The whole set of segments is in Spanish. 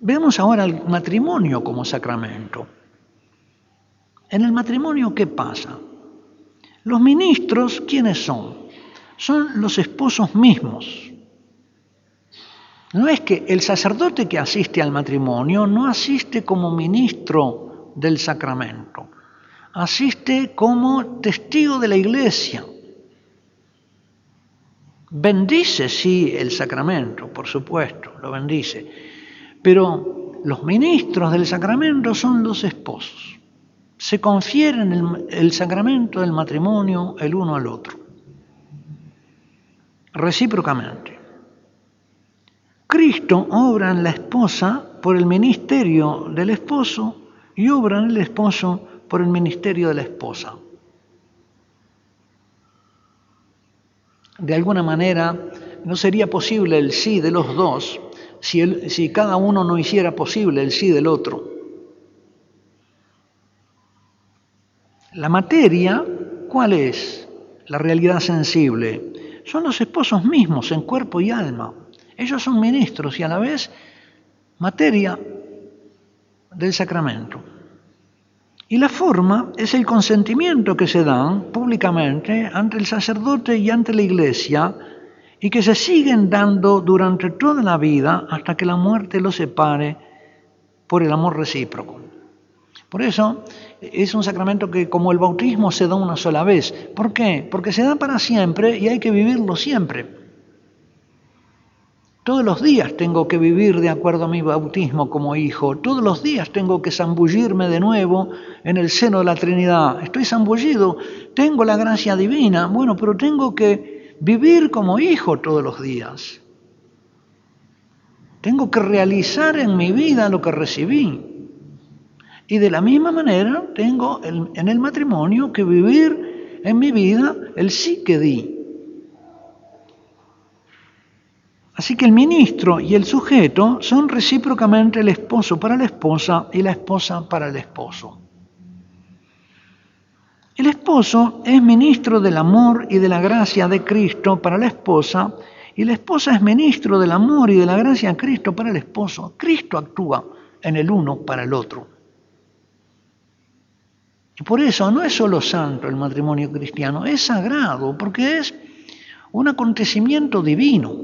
Veamos ahora el matrimonio como sacramento. En el matrimonio, ¿qué pasa? Los ministros, ¿quiénes son? Son los esposos mismos. No es que el sacerdote que asiste al matrimonio no asiste como ministro del sacramento, asiste como testigo de la iglesia. Bendice, sí, el sacramento, por supuesto, lo bendice, pero los ministros del sacramento son los esposos. Se confieren el sacramento del matrimonio el uno al otro, recíprocamente. Cristo obra en la esposa por el ministerio del esposo y obra en el esposo por el ministerio de la esposa. De alguna manera, no sería posible el sí de los dos si cada uno no hiciera posible el sí del otro. La materia, ¿cuál es? La realidad sensible. Son los esposos mismos en cuerpo y alma. Ellos son ministros y a la vez materia del sacramento. Y la forma es el consentimiento que se dan públicamente ante el sacerdote y ante la iglesia y que se siguen dando durante toda la vida hasta que la muerte los separe por el amor recíproco. Por eso es un sacramento que, como el bautismo, se da una sola vez. ¿Por qué? Porque se da para siempre y hay que vivirlo siempre. Todos los días tengo que vivir de acuerdo a mi bautismo como hijo. Todos los días tengo que zambullirme de nuevo en el seno de la Trinidad. Estoy zambullido, tengo la gracia divina, bueno, pero tengo que vivir como hijo todos los días. Tengo que realizar en mi vida lo que recibí. Y de la misma manera tengo en el matrimonio que vivir en mi vida el sí que di. Así que el ministro y el sujeto son recíprocamente el esposo para la esposa y la esposa para el esposo. El esposo es ministro del amor y de la gracia de Cristo para la esposa y la esposa es ministro del amor y de la gracia de Cristo para el esposo. Cristo actúa en el uno para el otro. Y por eso no es solo santo el matrimonio cristiano, es sagrado porque es un acontecimiento divino,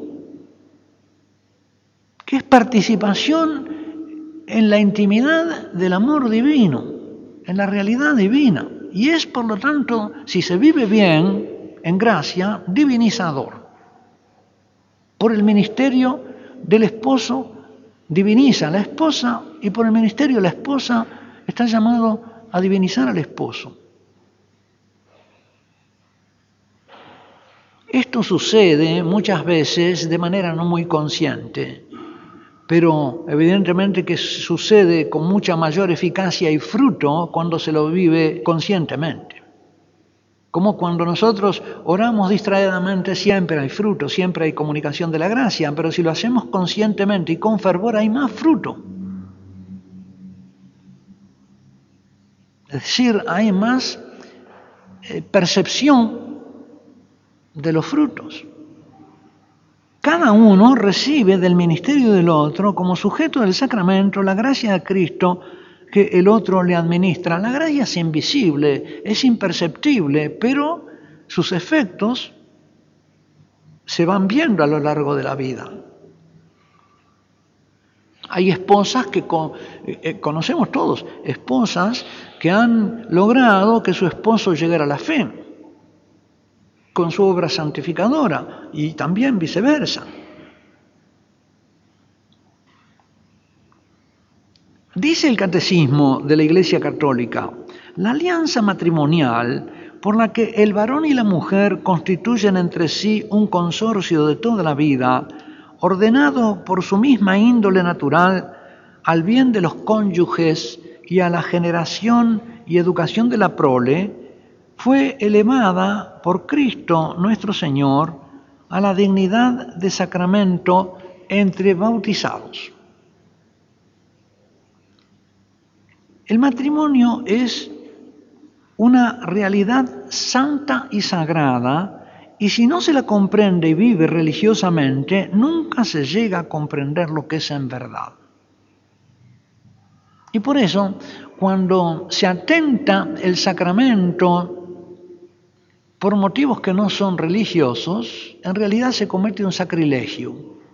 que es participación en la intimidad del amor divino, en la realidad divina. Y es, por lo tanto, si se vive bien, en gracia, divinizador. Por el ministerio del esposo diviniza a la esposa y por el ministerio de la esposa está llamado a divinizar al esposo. Esto sucede muchas veces de manera no muy consciente, pero evidentemente que sucede con mucha mayor eficacia y fruto cuando se lo vive conscientemente. Como cuando nosotros oramos distraídamente siempre hay fruto, siempre hay comunicación de la gracia, pero si lo hacemos conscientemente y con fervor hay más fruto. Es decir, hay más percepción de los frutos. Cada uno recibe del ministerio del otro, como sujeto del sacramento, la gracia de Cristo que el otro le administra. La gracia es invisible, es imperceptible, pero sus efectos se van viendo a lo largo de la vida. Hay esposas que conocemos todos, esposas que han logrado que su esposo llegara a la fe con su obra santificadora y también viceversa. Dice el Catecismo de la Iglesia Católica, la alianza matrimonial por la que el varón y la mujer constituyen entre sí un consorcio de toda la vida, ordenado por su misma índole natural al bien de los cónyuges y a la generación y educación de la prole, fue elevada por Cristo nuestro Señor a la dignidad de sacramento entre bautizados. El matrimonio es una realidad santa y sagrada, y si no se la comprende y vive religiosamente, nunca se llega a comprender lo que es en verdad. Y por eso, cuando se atenta el sacramento por motivos que no son religiosos, en realidad se comete un sacrilegio.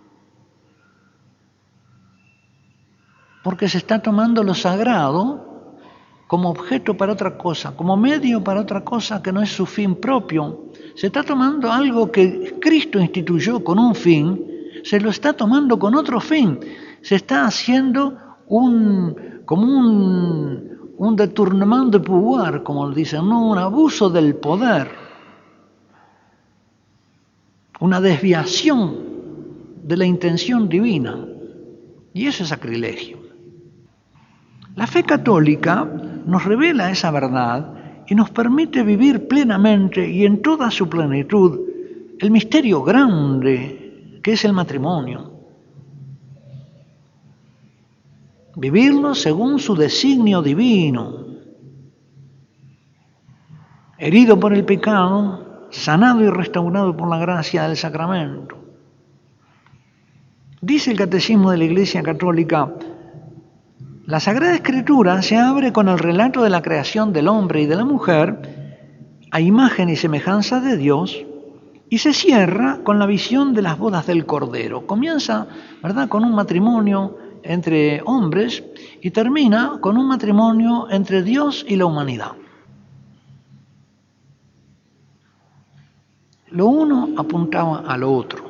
Porque se está tomando lo sagrado como objeto para otra cosa, como medio para otra cosa que no es su fin propio. Se está tomando algo que Cristo instituyó con un fin, se lo está tomando con otro fin. Se está haciendo como un détournement de pouvoir, como dicen, ¿no? Un abuso del poder. Una desviación de la intención divina. Y eso es sacrilegio. La fe católica nos revela esa verdad y nos permite vivir plenamente y en toda su plenitud el misterio grande que es el matrimonio. Vivirlo según su designio divino. Herido por el pecado, sanado y restaurado por la gracia del sacramento. Dice el Catecismo de la Iglesia Católica: la Sagrada Escritura se abre con el relato de la creación del hombre y de la mujer a imagen y semejanza de Dios y se cierra con la visión de las bodas del Cordero. Comienza, ¿verdad?, con un matrimonio entre hombres y termina con un matrimonio entre Dios y la humanidad. Lo uno apuntaba a lo otro.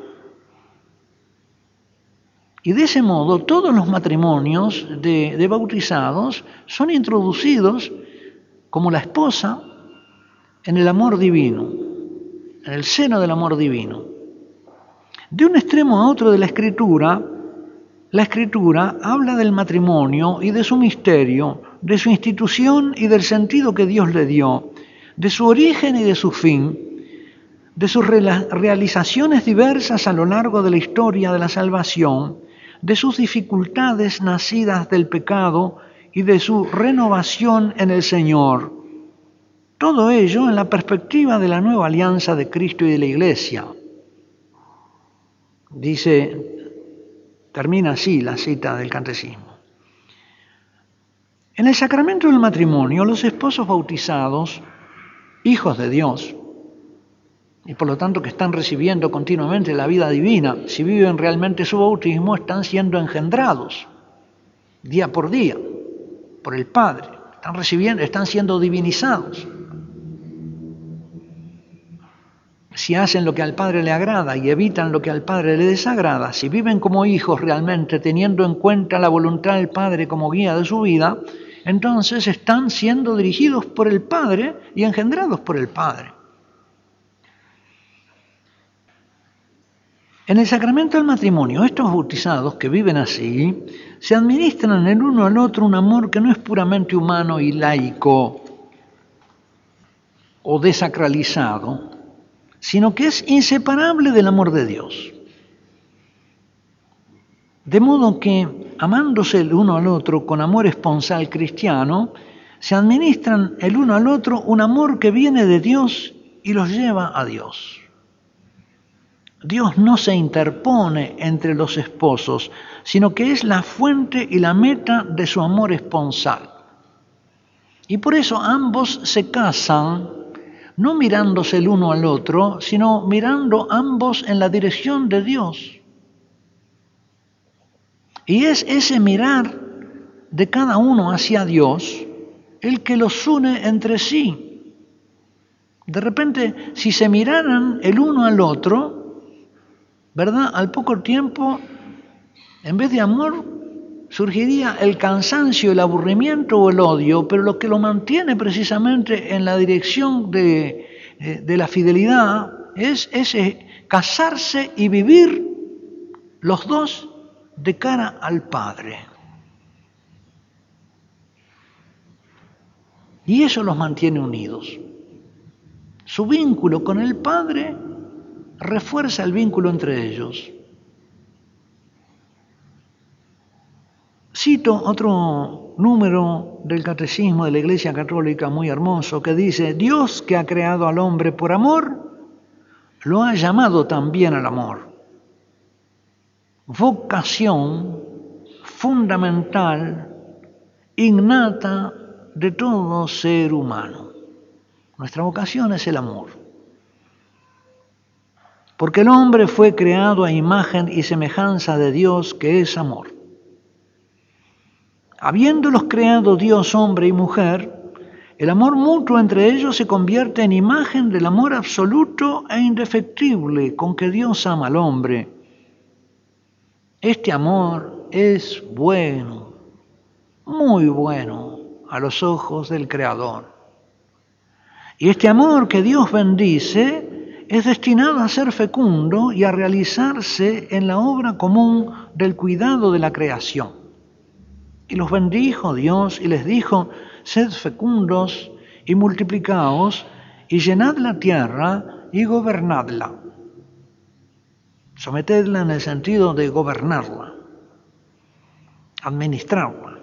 Y de ese modo todos los matrimonios de bautizados son introducidos como la esposa en el amor divino, en el seno del amor divino. De un extremo a otro de la Escritura habla del matrimonio y de su misterio, de su institución y del sentido que Dios le dio, de su origen y de su fin, de sus realizaciones diversas a lo largo de la historia de la salvación, de sus dificultades nacidas del pecado y de su renovación en el Señor. Todo ello en la perspectiva de la nueva alianza de Cristo y de la Iglesia. Termina así la cita del Catecismo. En el sacramento del matrimonio, los esposos bautizados, hijos de Dios, y por lo tanto que están recibiendo continuamente la vida divina, si viven realmente su bautismo, están siendo engendrados día por día por el Padre, están siendo divinizados. Si hacen lo que al Padre le agrada y evitan lo que al Padre le desagrada, si viven como hijos realmente teniendo en cuenta la voluntad del Padre como guía de su vida, entonces están siendo dirigidos por el Padre y engendrados por el Padre. En el sacramento del matrimonio, estos bautizados que viven así, se administran el uno al otro un amor que no es puramente humano y laico o desacralizado, sino que es inseparable del amor de Dios. De modo que, amándose el uno al otro con amor esponsal cristiano, se administran el uno al otro un amor que viene de Dios y los lleva a Dios. Dios no se interpone entre los esposos, sino que es la fuente y la meta de su amor esponsal. Y por eso ambos se casan, no mirándose el uno al otro, sino mirando ambos en la dirección de Dios. Y es ese mirar de cada uno hacia Dios el que los une entre sí. De repente, si se miraran el uno al otro, ¿verdad?, al poco tiempo, en vez de amor, surgiría el cansancio, el aburrimiento o el odio, pero lo que lo mantiene precisamente en la dirección de la fidelidad es ese casarse y vivir los dos de cara al Padre. Y eso los mantiene unidos. Su vínculo con el Padre refuerza el vínculo entre ellos. Cito otro número del Catecismo de la Iglesia Católica muy hermoso que dice: Dios, que ha creado al hombre por amor, lo ha llamado también al amor. Vocación fundamental innata de todo ser humano. Nuestra vocación es el amor. Porque el hombre fue creado a imagen y semejanza de Dios, que es amor. Habiéndolos creado Dios, hombre y mujer, el amor mutuo entre ellos se convierte en imagen del amor absoluto e indefectible con que Dios ama al hombre. Este amor es bueno, muy bueno a los ojos del Creador. Y este amor que Dios bendice es destinado a ser fecundo y a realizarse en la obra común del cuidado de la creación. Y los bendijo Dios y les dijo: sed fecundos y multiplicaos y llenad la tierra y gobernadla. Sometedla en el sentido de gobernarla, administrarla.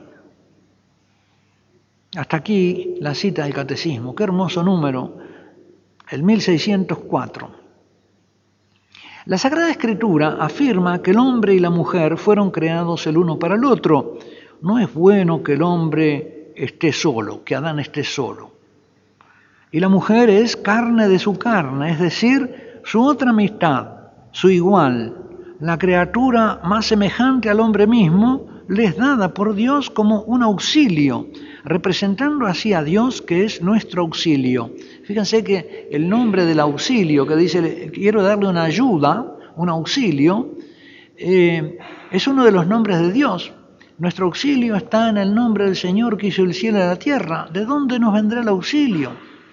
Hasta aquí la cita del Catecismo. Qué hermoso número, el 1604. La Sagrada Escritura afirma que el hombre y la mujer fueron creados el uno para el otro. No es bueno que el hombre esté solo, que Adán esté solo. Y la mujer es carne de su carne, es decir, su otra mitad, su igual, la criatura más semejante al hombre mismo, le es dada por Dios como un auxilio, representando así a Dios, que es nuestro auxilio. Fíjense que el nombre del auxilio, que dice, quiero darle una ayuda, un auxilio, es uno de los nombres de Dios. Nuestro auxilio está en el nombre del Señor que hizo el cielo y la tierra. ¿De dónde nos vendrá el auxilio?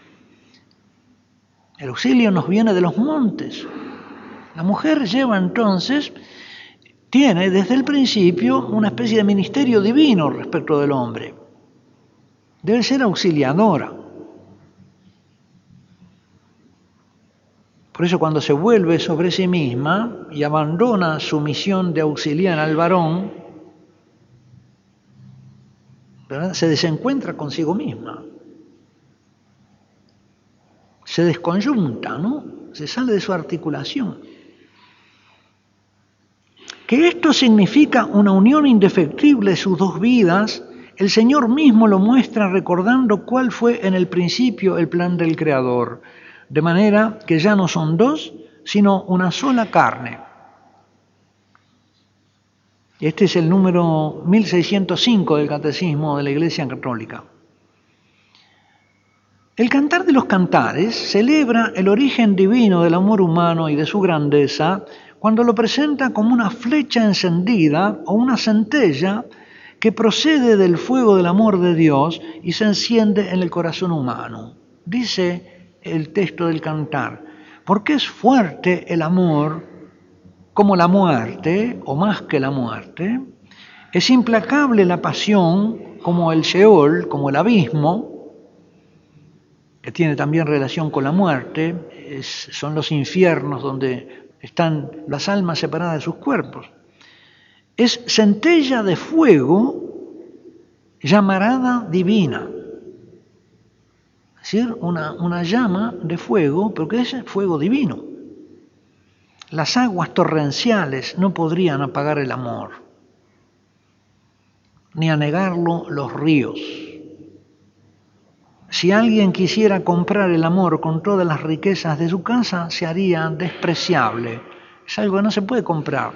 El auxilio nos viene de los montes. La mujer lleva entonces, tiene desde el principio una especie de ministerio divino respecto del hombre. Debe ser auxiliadora. Por eso cuando se vuelve sobre sí misma y abandona su misión de auxiliar al varón, ¿verdad?, se desencuentra consigo misma. Se desconyunta, ¿no? Se sale de su articulación. Que esto significa una unión indefectible de sus dos vidas, el Señor mismo lo muestra recordando cuál fue en el principio el plan del Creador, de manera que ya no son dos, sino una sola carne. Este es el número 1605 del Catecismo de la Iglesia Católica. El Cantar de los Cantares celebra el origen divino del amor humano y de su grandeza cuando lo presenta como una flecha encendida o una centella que procede del fuego del amor de Dios y se enciende en el corazón humano. Dice el texto del Cantar: porque es fuerte el amor como la muerte, o más que la muerte, es implacable la pasión como el Sheol, como el abismo, que tiene también relación con la muerte, son los infiernos donde están las almas separadas de sus cuerpos. Es centella de fuego, llamarada divina. Es decir, una llama de fuego, pero que es fuego divino. Las aguas torrenciales no podrían apagar el amor, ni anegarlo los ríos. Si alguien quisiera comprar el amor con todas las riquezas de su casa, se haría despreciable. Es algo que no se puede comprar.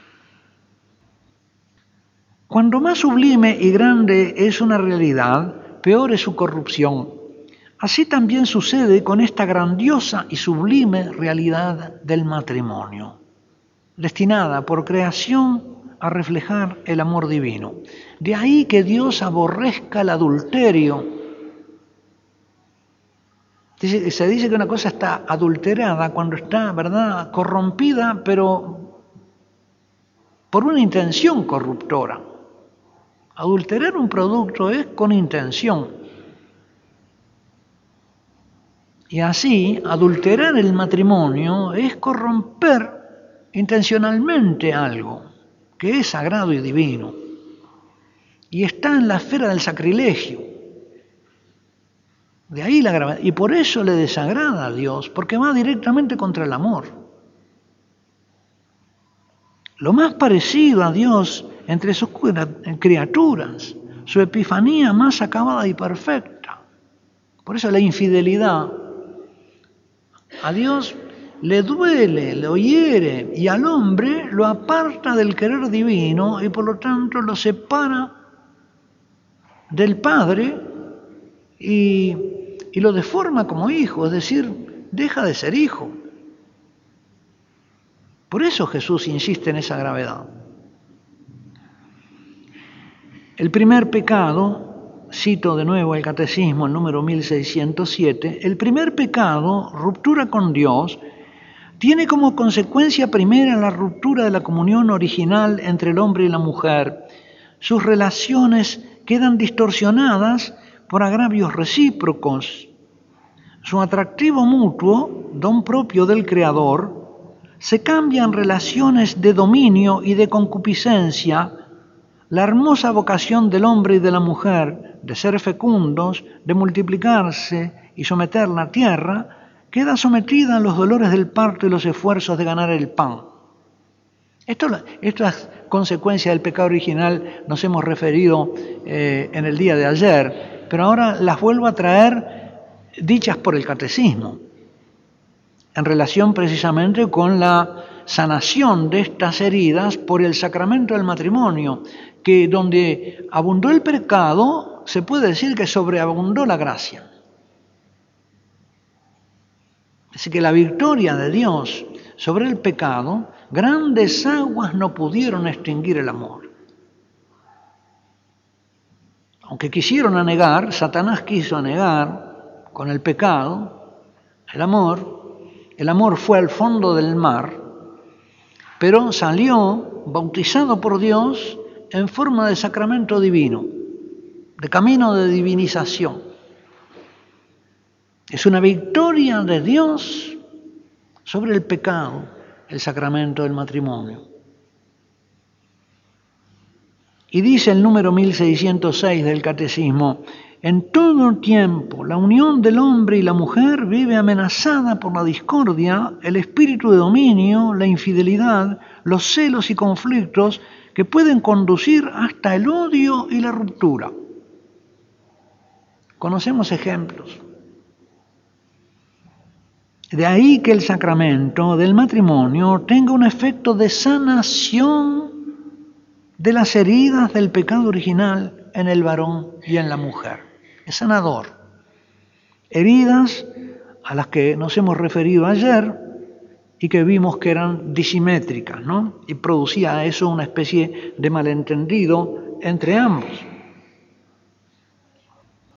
Cuando más sublime y grande es una realidad, peor es su corrupción. Así también sucede con esta grandiosa y sublime realidad del matrimonio, destinada por creación a reflejar el amor divino. De ahí que Dios aborrezca el adulterio. Se dice que una cosa está adulterada cuando está, ¿verdad?, corrompida, pero por una intención corruptora. Adulterar un producto es con intención. Y así, adulterar el matrimonio es corromper intencionalmente algo que es sagrado y divino. Y está en la esfera del sacrilegio. De ahí la gravedad. Y por eso le desagrada a Dios, porque va directamente contra el amor. Lo más parecido a Dios entre sus criaturas su epifanía más acabada y perfecta. Por eso la infidelidad a Dios le duele, lo hiere, y al hombre lo aparta del querer divino y por lo tanto lo separa del Padre y lo deforma como hijo, es decir, deja de ser hijo. Por eso Jesús insiste en esa gravedad. El primer pecado, cito de nuevo el Catecismo, el número 1607, el primer pecado, ruptura con Dios, tiene como consecuencia primera la ruptura de la comunión original entre el hombre y la mujer. Sus relaciones quedan distorsionadas por agravios recíprocos. Su atractivo mutuo, don propio del Creador, se cambia en relaciones de dominio y de concupiscencia. La hermosa vocación del hombre y de la mujer de ser fecundos, de multiplicarse y someter la tierra, queda sometida a los dolores del parto y los esfuerzos de ganar el pan. Estas consecuencias del pecado original nos hemos referido en el día de ayer, pero ahora las vuelvo a traer dichas por el Catecismo, en relación precisamente con la sanación de estas heridas por el sacramento del matrimonio, que donde abundó el pecado, se puede decir que sobreabundó la gracia. Así que la victoria de Dios sobre el pecado, grandes aguas no pudieron extinguir el amor. Aunque quisieron anegar, Satanás quiso anegar con el pecado, el amor fue al fondo del mar, pero salió bautizado por Dios en forma de sacramento divino, de camino de divinización. Es una victoria de Dios sobre el pecado, el sacramento del matrimonio. Y dice el número 1606 del Catecismo, en todo tiempo la unión del hombre y la mujer vive amenazada por la discordia, el espíritu de dominio, la infidelidad, los celos y conflictos que pueden conducir hasta el odio y la ruptura. Conocemos ejemplos. De ahí que el sacramento del matrimonio tenga un efecto de sanación de las heridas del pecado original en el varón y en la mujer. Es sanador. Heridas a las que nos hemos referido ayer y que vimos que eran disimétricas, ¿no? Y producía eso una especie de malentendido entre ambos.